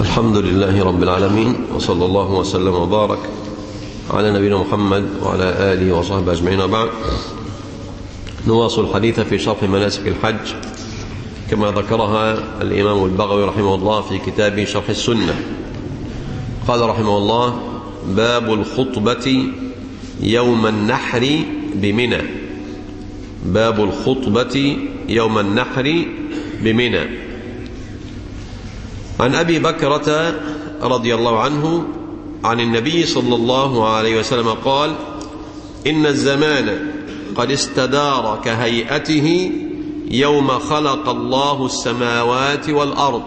الحمد لله رب العالمين، وصلى الله وسلم وبارك على نبينا محمد وعلى آله وصحبه أجمعين. وبعد، نواصل الحديث في شرح مناسك الحج كما ذكرها الإمام البغوي رحمه الله في كتاب شرح السنة. قال رحمه الله: باب الخطبة يوم النحر بمنى. باب الخطبة يوم النحر بمنى. عن أبي بكرة رضي الله عنه عن النبي صلى الله عليه وسلم قال: إن الزمان قد استدار كهيئته يوم خلق الله السماوات والأرض.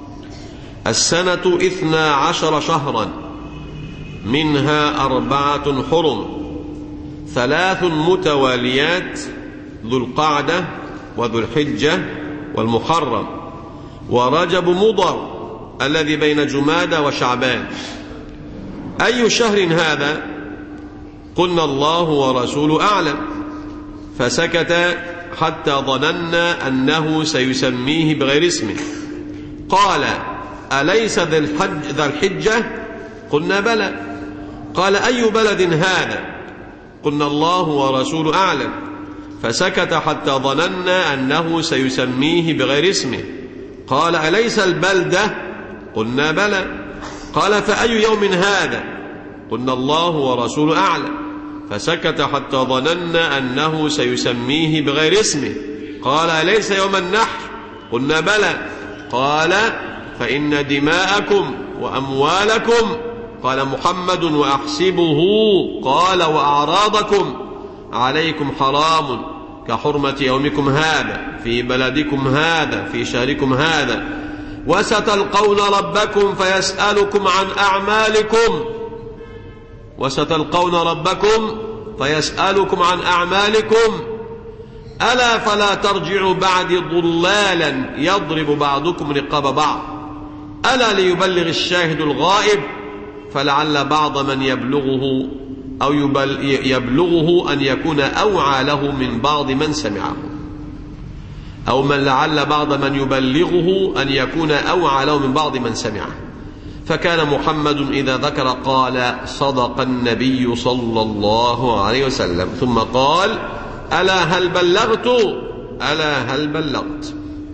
السنة 12 شهرا، منها 4 حرم، 3 متواليات: ذو القعدة وذو الحجة والمحرم ورجب مضر الذي بين جمادى وشعبان. أي شهر هذا؟ قلنا الله ورسوله أعلم، فسكت حتى ظننا أنه سيسميه بغير اسمه. قال: أليس ذا الحجة؟ قلنا بلى. قال: أي بلد هذا؟ قلنا الله ورسوله أعلم، فسكت حتى ظننا أنه سيسميه بغير اسمه. قال: أليس البلدة؟ قلنا بلى. قال: فأي يوم هذا؟ قلنا الله ورسوله أعلم، فسكت حتى ظننا أنه سيسميه بغير اسمه. قال: أليس يوم النحر؟ قلنا بلى. قال: فإن دماءكم وأموالكم، قال محمد وأحسبه، قال وأعراضكم عليكم حرام كحرمة يومكم هذا في بلدكم هذا في شهركم هذا، وستلقون ربكم فيسألكم عن أعمالكم. وستلقون ربكم فيسألكم عن أعمالكم. ألا فلا ترجعوا بعد ضلالا يضرب بعضكم رقاب بعض. ألا ليبلغ الشاهد الغائب، فلعل بعض من يبلغه أو يبلغه أن يكون أوعى له من بعض من سمعه، أو من لعل بعض من يبلغه أن يكون أوعى له من بعض من سمعه. فكان محمد إذا ذكر قال: صدق النبي صلى الله عليه وسلم، ثم قال: ألا هل بلغت؟ ألا هل بلغت؟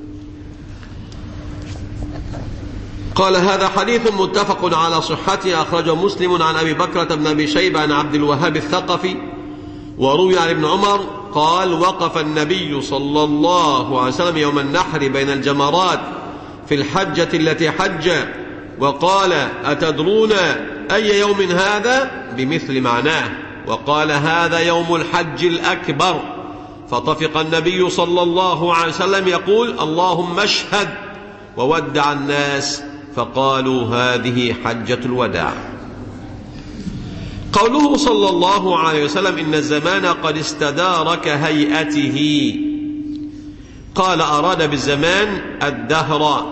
قال: هذا حديث متفق على صحته، أخرجه مسلم عن أبي بكرة بن أبي شيبة عن عبد الوهاب الثقفي. وروي عن ابن عمر قال: وقف النبي صلى الله عليه وسلم يوم النحر بين الجمرات في الحجة التي حج، وقال: أتدرون أي يوم هذا؟ بمثل معناه، وقال: هذا يوم الحج الأكبر. فطفق النبي صلى الله عليه وسلم يقول: اللهم اشهد، وودع الناس فقالوا: هذه حجة الوداع. قوله صلى الله عليه وسلم: إن الزمان قد استدار كهيئته، قال: أراد بالزمان الدهر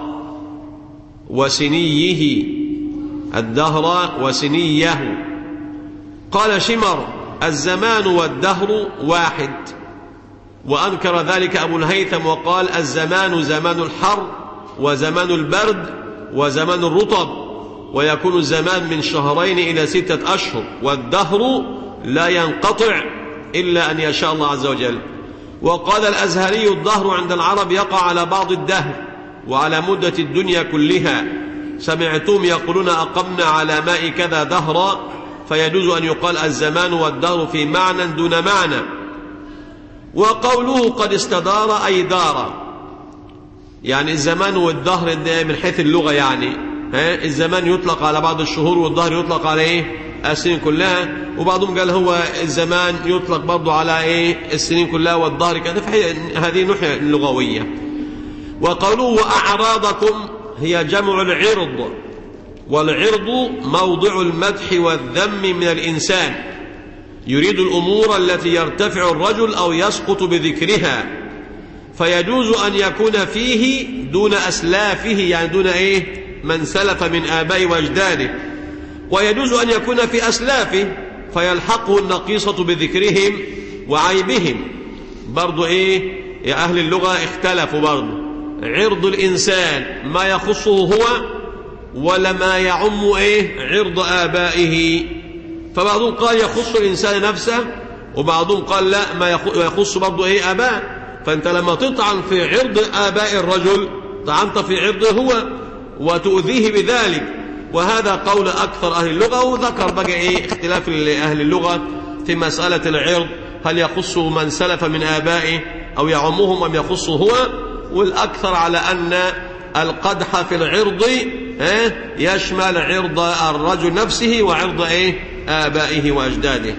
وسنيه، الدهر وسنيه. قال شمر: الزمان والدهر واحد. وأنكر ذلك أبو الهيثم وقال: الزمان زمان الحر وزمان البرد وزمان الرطب، ويكون الزمان من 2 إلى 6 أشهر، والدهر لا ينقطع إلا أن يشاء الله عز وجل. وقال الأزهري: الدهر عند العرب يقع على بعض الدهر وعلى مدة الدنيا كلها. سمعتم يقولون: أقمنا على ماء كذا دهرا، فيجوز أن يقال الزمان والدهر في معنى دون معنى. وقوله قد استدار أي دار، يعني الزمان والدهر من حيث اللغة، يعني الزمان يطلق على بعض الشهور، والدهر يطلق على السنين كلها. وبعضهم قال هو الزمان يطلق برضو على السنين كلها، والدهر كذا. فهذه نحية لغوية. وقوله وأعراضكم هي جمع العرض، والعرض موضع المدح والذم من الإنسان، يريد الأمور التي يرتفع الرجل أو يسقط بذكرها، فيجوز أن يكون فيه دون أسلافه، يعني دون من سلف من آبائه وأجداده، ويجوز أن يكون في أسلافه فيلحقه النقيصة بذكرهم وعيبهم. برضو يا أهل اللغة اختلفوا برضو. عرض الإنسان ما يخصه هو، ولا ما يعم عرض آبائه؟ فبعضهم قال يخص الإنسان نفسه، وبعضهم قال لا، ما يخص برضه آباء. فأنت لما تطعن في عرض آباء الرجل طعنت في عرضه هو وتؤذيه بذلك. وهذا قول أكثر أهل اللغة. وذكر بقى اختلاف أهل اللغة في مسألة العرض، هل يخص من سلف من آبائه أو يعمهم أم يخصه هو. والأكثر على أن القدح في العرض يشمل عرض الرجل نفسه وعرض آبائه وأجداده.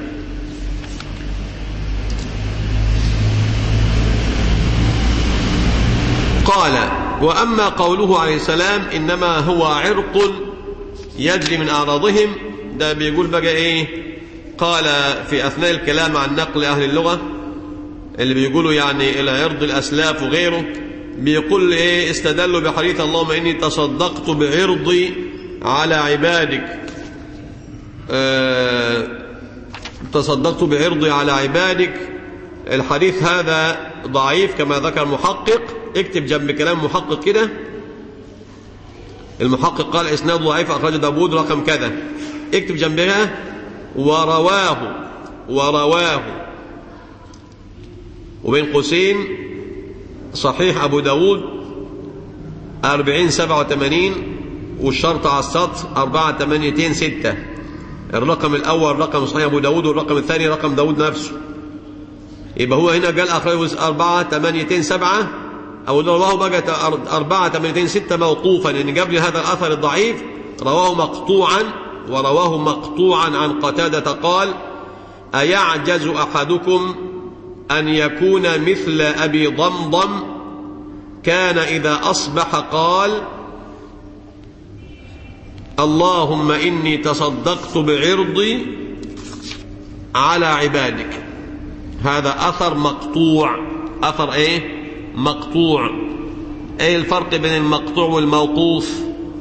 قال: وأما قوله عليه السلام إنما هو عرق يجري من أعراضهم، ده بيقول بقى قال في أثناء الكلام عن نقل أهل اللغة اللي بيقولوا يعني إلى عرض الأسلاف وغيره، بيقول استدلوا بحديث اللهم إني تصدقت بعرضي على عبادك، تصدقت بعرضي على عبادك. الحديث هذا ضعيف كما ذكر محقق. اكتب جنب كلام محقق كده، المحقق قال اسناد ضعيف أخرج داود رقم كذا، اكتب جنبها ورواه وبين قوسين صحيح أبو داود 4087 والشرط على السطر 4826. الرقم الأول رقم صحيح أبو داود، والرقم الثاني رقم داود نفسه. يبقى هو هنا قال أخرج 4827 أو رواه بقى 4826 موقوفا، لأن قبل هذا الأثر الضعيف رواه مقطوعا عن قتادة قال: أيعجز أحدكم أن يكون مثل أبي ضمضم كان إذا أصبح قال اللهم إني تصدقت بعرضي على عبادك. هذا أثر مقطوع. أثر مقطوع. الفرق بين المقطوع والموقوف؟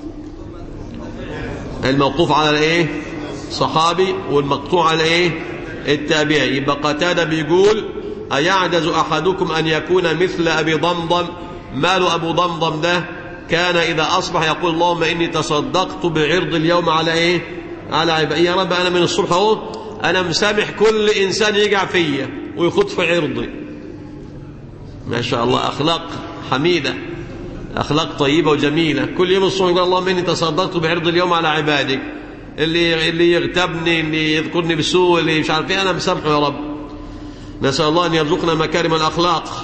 الموقوف على صحابي، والمقطوع على التابعي. يبقى قتادة بيقول أيعجز أحدكم أن يكون مثل أبي ضمضم. ماله أبو ضمضم ده؟ كان إذا أصبح يقول اللهم إني تصدقت بعرض اليوم على على عبادي. يا رب أنا من الصبح أنا مسامح كل إنسان يقع فيا ويخط في عرضي. ما شاء الله، أخلاق حميدة، أخلاق طيبة وجميلة. كل يوم الصبح يقول اللهم إني تصدقت بعرض اليوم على عبادك. اللي يغتابني، اللي يذكرني بالسوء، اللي مش عارف أنا مسامحه يا رب. نسأل الله أن يرزقنا مكارم الأخلاق.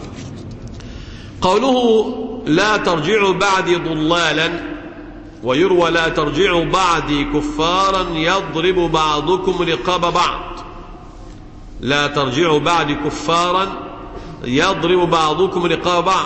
قوله لا ترجعوا بعدي ضلالا، ويروى لا ترجعوا بعدي كفارا يضرب بعضكم رقاب بعض. لا ترجعوا بعدي كفارا يضرب بعضكم رقاب بعض.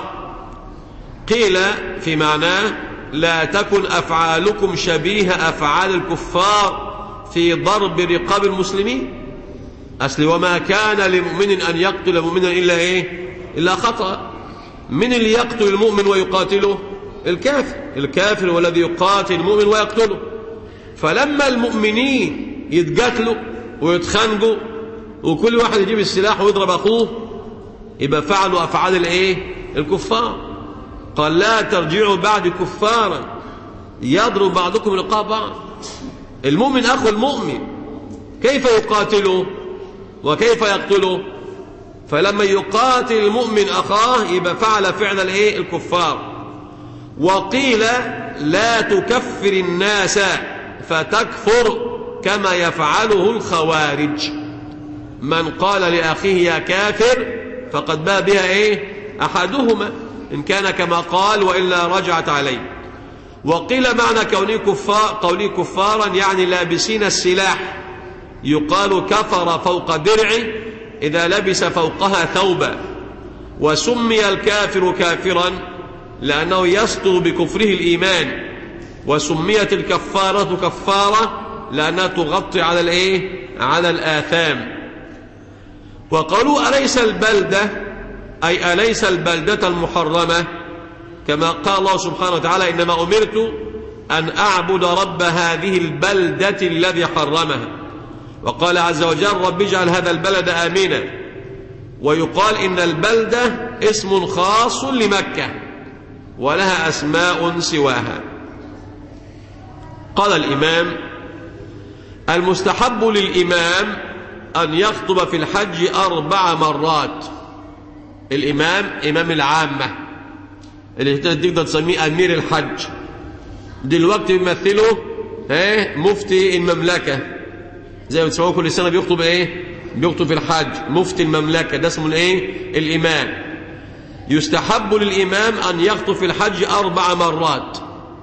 قيل في معناه لا تكن أفعالكم شبيه أفعال الكفار في ضرب رقاب المسلمين. أصل وما كان لمؤمن أن يقتل مؤمنا إلا إلا خطأ. من اللي يقتل المؤمن ويقاتله؟ الكافر هو الذي يقاتل المؤمن ويقتله. فلما المؤمنين يتقاتلوا ويتخانقوا وكل واحد يجيب السلاح ويضرب أخوه، يبقى فعلوا أفعال الكفار. قال لا ترجعوا بعد كفارا يضرب بعضكم رقاب بعض. المؤمن أخو المؤمن، كيف يقاتله وكيف يقتله؟ فلما يقاتل المؤمن أخاه يبقى فعل فعل الكفار. وقيل لا تكفر الناس فتكفر كما يفعله الخوارج. من قال لأخيه يا كافر فقد باء بها أحدهما، إن كان كما قال وإلا رجعت عليه. وقيل معنى قولي كفارا يعني لابسين السلاح، يقال كفر فوق درعه إذا لبس فوقها ثوبا. وسمي الكافر كافرا لأنه يسطر بكفره الإيمان، وسميت الكفارة كفارة لأنها تغطي على الآثام. وقالوا أليس البلدة، أي أليس البلدة المحرمة، كما قال الله سبحانه وتعالى إنما أمرت أن أعبد رب هذه البلدة الذي حرمها. وقال عز وجل رب اجعل هذا البلد آمنا. ويقال إن البلدة اسم خاص لمكة ولها أسماء سواها. قال الإمام: المستحب للإمام أن يخطب في الحج 4 مرات. الإمام إمام العامة اللي تقدر تسميه أمير الحج، دلوقتي بيمثله مفتي المملكة، زي ما تسمعوه كل سنة بيخطب بيخطب في الحج مفتي المملكة، ده اسمه الإمام. يستحب للإمام أن يخطب في الحج 4 مرات.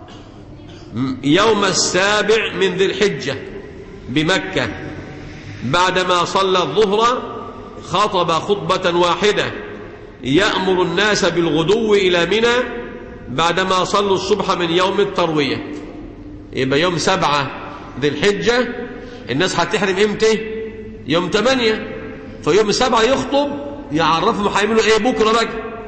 يوم 7 من ذي الحجة بمكة بعدما صلى الظهر خطب خطبة واحدة يأمر الناس بالغدو إلى منى بعدما صلوا الصبح من يوم التروية. يبقى يوم 7 ذي الحجة الناس هتحرم امتى؟ يوم 8. فيوم 7 يخطب يعرفهم هيعملوا بكرة بقى.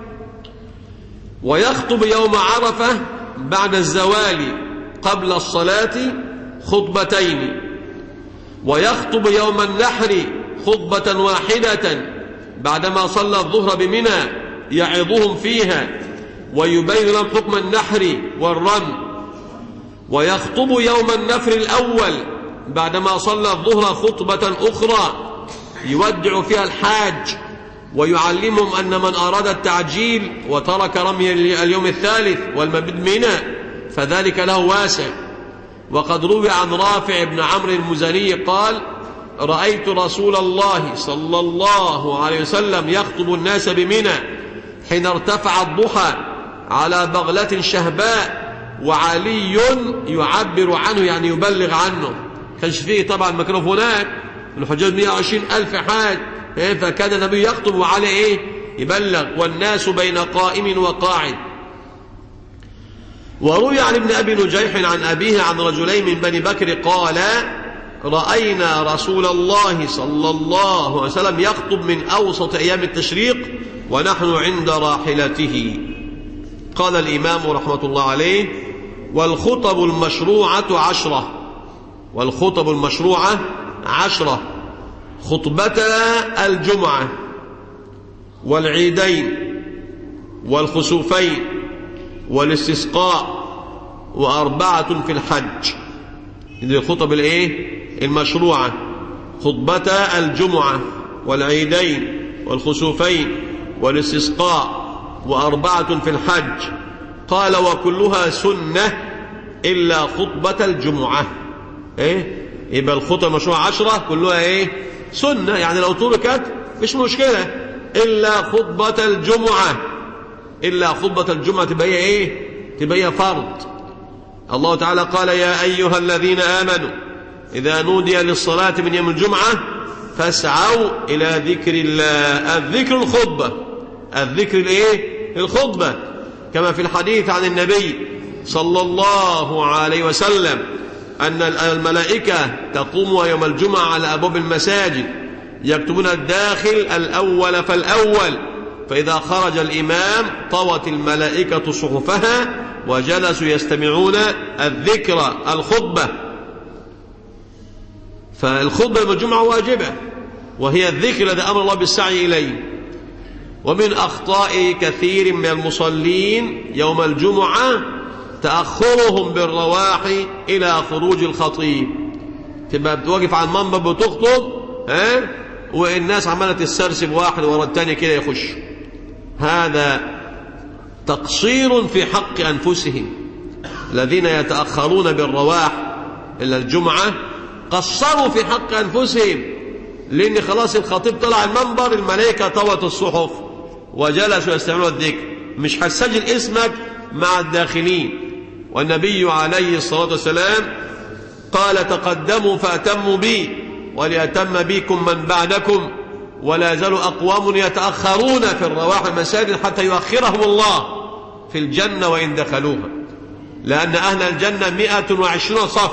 ويخطب يوم عرفة بعد الزوال قبل الصلاة خطبتين. ويخطب يوم النحر خطبة واحدة بعدما صلى الظهر بمنى يعظهم فيها ويبين لهم حكم النحر والرمي. ويخطب يوم النفر الأول بعدما صلى الظهر خطبة أخرى يودع فيها الحاج ويعلمهم أن من أراد التعجيل وترك رمي اليوم الثالث والمبيت منى فذلك له واسع. وقد روي عن رافع بن عمرو المزني قال: رأيت رسول الله صلى الله عليه وسلم يخطب الناس بمنى حين ارتفع الضحى على بغلة شهباء وعلي يعبر عنه، يعني يبلغ عنه. كانش فيه طبعا ميكروفونات، الحجاج 120,000 حاج، فكان النبي يخطب وعلى يبلغ، والناس بين قائم وقاعد. وروي عن ابن أبي نجيح عن أبيه عن رجلين من بني بكر قال: رأينا رسول الله صلى الله عليه وسلم يخطب من أوسط أيام التشريق ونحن عند راحلته. قال الإمام رحمة الله عليه: والخطب المشروعة 10. والخطب المشروعة 10: خطبتا الجمعة والعيدين والخسوفين والاستسقاء و4 في الحج. دي الخطب المشروعة: خطبتا الجمعة والعيدين والخسوفين والاستسقاء و4 في الحج. قال: وكلها سنة إلا خطبة الجمعة. يبقى الخطب المشروعة 10 كلها سنة، يعني لو تركت مش مشكلة، إلا خطبة الجمعة. إلا خطبة الجمعة تبقى تبقى فرض. الله تعالى قال: يا أيها الذين آمنوا إذا نودي للصلاة من يوم الجمعة فاسعوا إلى ذكر الله. الذكر الخطبة، الذكر الخطبة، كما في الحديث عن النبي صلى الله عليه وسلم أن الملائكة تقوم يوم الجمعة على أبواب المساجد يكتبون الداخل الأول فالأول، فإذا خرج الإمام طوت الملائكة صحفها وجلسوا يستمعون الذكر الخطبة. فالخطبة يوم الجمعة واجبة، وهي الذكر الذي أمر الله بالسعي إليه. ومن أخطاء كثير من المصلين يوم الجمعة تأخرهم بالرواح إلى خروج الخطيب. تبقى بتوقف على المنبر بتخطب والناس عمالة تسترسب واحد ورا الثاني كده يخش. هذا تقصير في حق أنفسهم. الذين يتأخرون بالرواح إلى الجمعة قصروا في حق أنفسهم، لأن خلاص الخطيب طلع المنبر الملائكة طوت الصحف وجلسوا يستمعون الذكر، مش هتسجل اسمك مع الداخلين. والنبي عليه الصلاة والسلام قال: تقدموا فأتموا بي وليتم بكم من بعدكم، ولا يزال أقوام يتأخرون في الرواح المساجد حتى يؤخرهم الله في الجنة وإن دخلوها، لأن أهل الجنة 120 صف،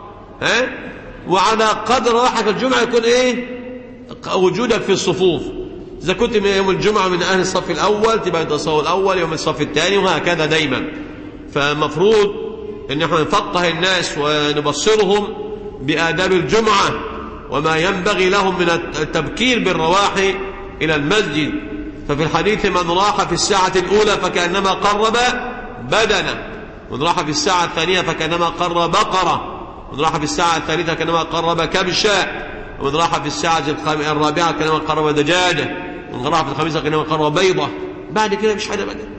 وعلى قدر راحة الجمعة يكون وجودك في الصفوف. إذا كنت من يوم الجمعة من أهل الصف الأول تبقى أنت الصف الأول، يوم الصف الثاني، وهكذا دايما. فمفروض أن احنا نفقه الناس ونبصرهم بآداب الجمعة وما ينبغي لهم من التبكير بالرواح إلى المسجد. ففي الحديث: من راح في الساعة الأولى فكأنما قرب بدنة، من راح في الساعة الثانية فكأنما قرب بقرة، ومن راح في الساعة الثالثة كأنما قرب كبشا، ومن راح في الساعة الرابعة كأنما قرب دجاجة، ومن راح في الخامسة كأنما قرب بيضة. بعد كده مش حاجة بدل.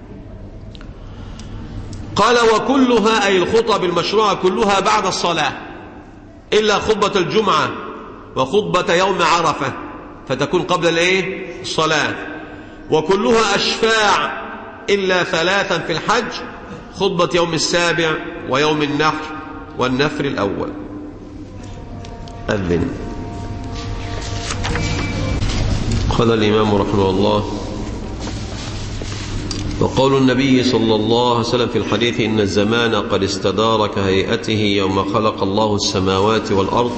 قال وكلها أي الخطب المشروعة كلها بعد الصلاة إلا خطبة الجمعة وخطبة يوم عرفة فتكون قبل الصلاة، وكلها أشفاع إلا ثلاثا في الحج، خطبة يوم السابع ويوم النحر والنفر الأول. أذن. قال الإمام رحمه الله وقول النبي صلى الله عليه وسلم في الحديث إن الزمان قد استدار كهيئته يوم خلق الله السماوات والأرض،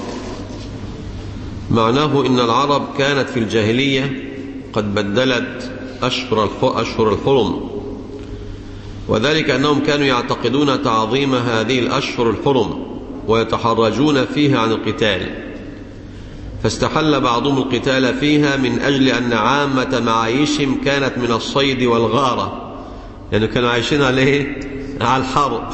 معناه إن العرب كانت في الجاهلية قد بدلت أشهر الحرم، وذلك أنهم كانوا يعتقدون تعظيم هذه الأشهر الحرم ويتحرجون فيها عن القتال، فاستحل بعضهم القتال فيها من أجل أن عامة معايشهم كانت من الصيد والغارة، يعني كانوا عايشين على الحرب.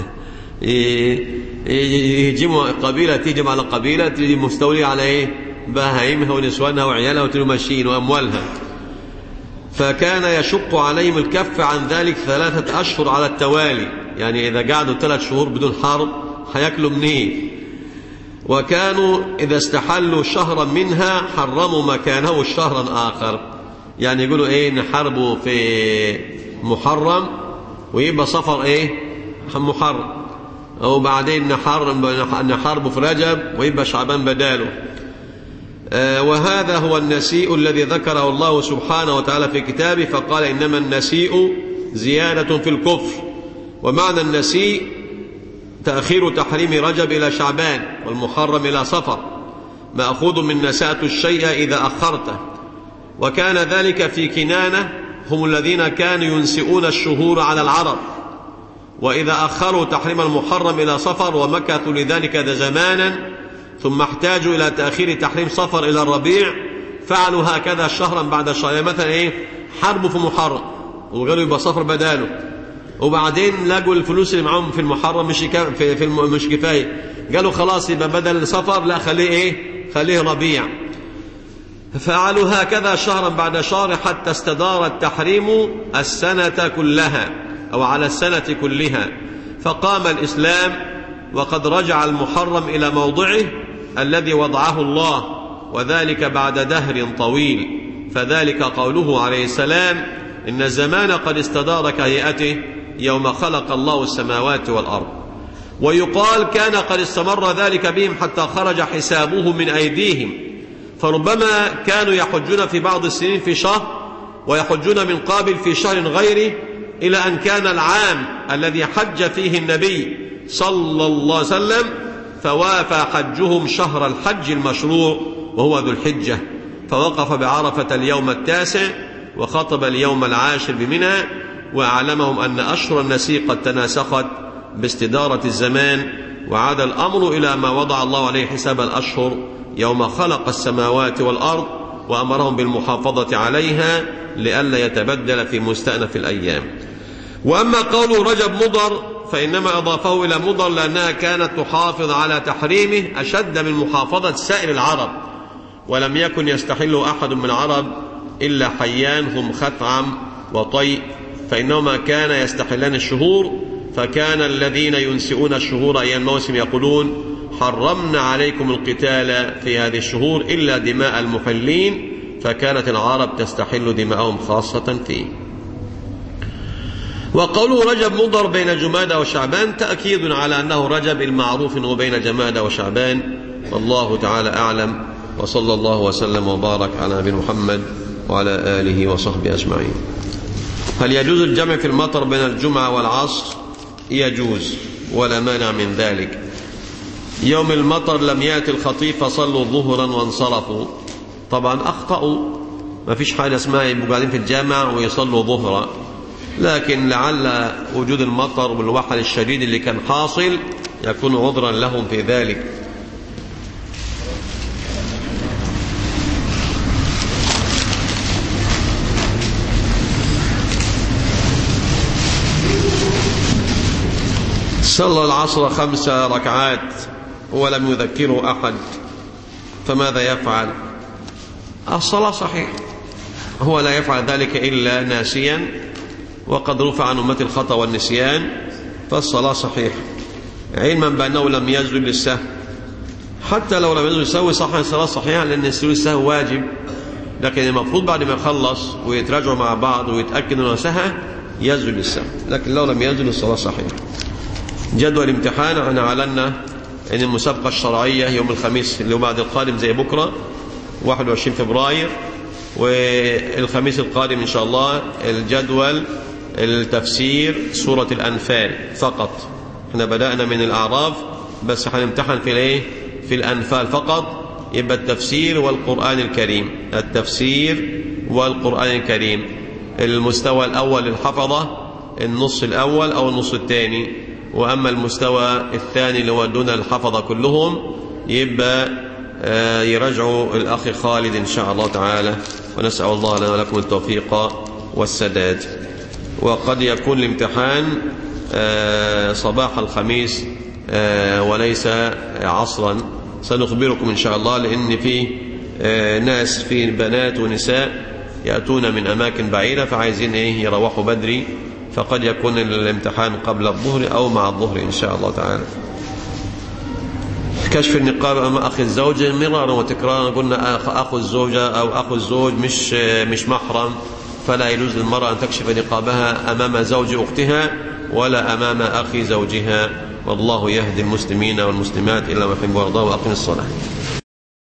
يهجموا قبيلة تهجم على قبيلة تجي مستولي على بهائمها ونسوانها وعيالها وتلو ماشيين وأموالها، فكان يشق عليهم الكف عن ذلك 3 أشهر على التوالي، يعني إذا قعدوا 3 شهور بدون حرب هياكلوا منين؟ وكانوا إذا استحلوا شهرا منها حرموا مكانه شهرا آخر، يعني يقولوا نحاربوا في محرم ويبقى صفر محرم، أو بعدين نحاربوا في رجب ويبقى شعبان بداله. وهذا هو النسيء الذي ذكره الله سبحانه وتعالى في كتابه فقال إنما النسيء زيادة في الكفر. ومعنى النسيء تأخير تحريم رجب إلى شعبان والمحرم إلى صفر، مأخوذ من نسأت الشيء إذا أخرته. وكان ذلك في كنانة، هم الذين كانوا ينسئون الشهور على العرب، وإذا أخروا تحريم المحرم إلى صفر ومكثوا لذلك زمانا ثم احتاجوا إلى تأخير تحريم صفر إلى الربيع فعلوا هكذا شهرا بعد شهر، يعني مثلا حربوا في محرم وقالوا يبقى صفر بداله، وبعدين لقوا الفلوس اللي معهم في المحرم مش كفاية، قالوا خلاص يبقى بدل صفر لا خليه ربيع، فعلوا هكذا شهرا بعد شهر حتى استدار التحريم السنة كلها أو على السنة كلها، فقام الإسلام وقد رجع المحرم إلى موضعه الذي وضعه الله، وذلك بعد دهر طويل. فذلك قوله عليه السلام إن الزمان قد استدار كهيئته يوم خلق الله السماوات والأرض. ويقال كان قد استمر ذلك بهم حتى خرج حسابه من أيديهم، فربما كانوا يحجون في بعض السنين في شهر ويحجون من قابل في شهر غيره، إلى أن كان العام الذي حج فيه النبي صلى الله عليه وسلم فوافى حجهم شهر الحج المشروع وهو ذو الحجة، فوقف بعرفة اليوم 9 وخطب اليوم 10 بمنى، وأعلمهم أن أشهر النسيء قد تناسخت باستدارة الزمان، وعاد الأمر إلى ما وضع الله عليه حساب الأشهر يوم خلق السماوات والأرض، وأمرهم بالمحافظة عليها لئلا يتبدل في مستأنف الأيام. وأما قول رجب مضر فإنما أضافه إلى مضر لأنها كانت تحافظ على تحريمه أشد من محافظة سائر العرب، ولم يكن يستحل أحد من العرب إلا حيان هم خثعم وطيء، فإنهما كان يستحلان الشهور، فكان الذين ينسئون الشهور أيام الموسم يقولون حرمنا عليكم القتال في هذه الشهور إلا دماء المحلين، فكانت العرب تستحل دماءهم خاصة فيه. وقوله رجب مضر بين جمادى وشعبان تأكيد على أنه رجب المعروف وبين جمادى وشعبان، والله تعالى أعلم، وصلى الله وسلم وبارك على نبينا محمد وعلى آله وصحبه أجمعين. هل يجوز الجمع في المطر بين الجمعة والعصر؟ يجوز ولا مانع من ذلك. يوم المطر لم يأتي الخطيب فصلوا ظهرا وانصرفوا، طبعا أخطأوا، ما فيش حاجة اسمها يبقوا قاعدين في الجامع ويصلوا ظهرا، لكن لعل وجود المطر والوحل الشديد اللي كان حاصل يكون عذرا لهم في ذلك. صلى العصر 5 ركعات ولم يذكره أحد فماذا يفعل؟ الصلاة صحيح، هو لا يفعل ذلك إلا ناسيا وقد رفع عن أمة الخطأ والنسيان، فالصلاة صحيح، علما بأنه لم يسجد للسهو. حتى لو لم يسجد للسهو صح الصلاة صحيحة، لأن السجود للسهو واجب، لكن المفروض بعد ما يخلص ويتراجعوا مع بعض ويتأكد أنه سهى يسجد للسهو، لكن لو لم يسجد الصلاة صحيحة. جدول الامتحان احنا أعلنا أن المسابقة الشرعية يوم الخميس اللي هو بعد القادم زي بكرة 21 فبراير، والخميس القادم إن شاء الله الجدول التفسير سورة الأنفال فقط. احنا بدأنا من الأعراف بس هنمتحن في الأنفال فقط، يبقى التفسير والقرآن الكريم، التفسير والقرآن الكريم. المستوى الأول للحفظة النص الأول أو النص الثاني، وأما المستوى الثاني اللي هو دون الحفظة كلهم يبقى يرجعوا الأخ خالد إن شاء الله تعالى، ونسأل الله لنا ولكم التوفيق والسداد. وقد يكون الامتحان صباح الخميس وليس عصرا، سنخبركم إن شاء الله، لأن في ناس في بنات ونساء يأتون من أماكن بعيدة فعايزين يروحوا بدري، فقد يكون الامتحان قبل الظهر أو مع الظهر إن شاء الله تعالى. كشف النقاب أمام أخي الزوجة مرارا وتكرارا، قلنا أخو الزوجة أو أخو الزوج مش محرم، فلا يجوز للمرأة أن تكشف نقابها أمام زوج أختها ولا أمام أخي زوجها. والله يهدي المسلمين والمسلمات إلى ما يحب ويرضاه، وأقم الصلاة.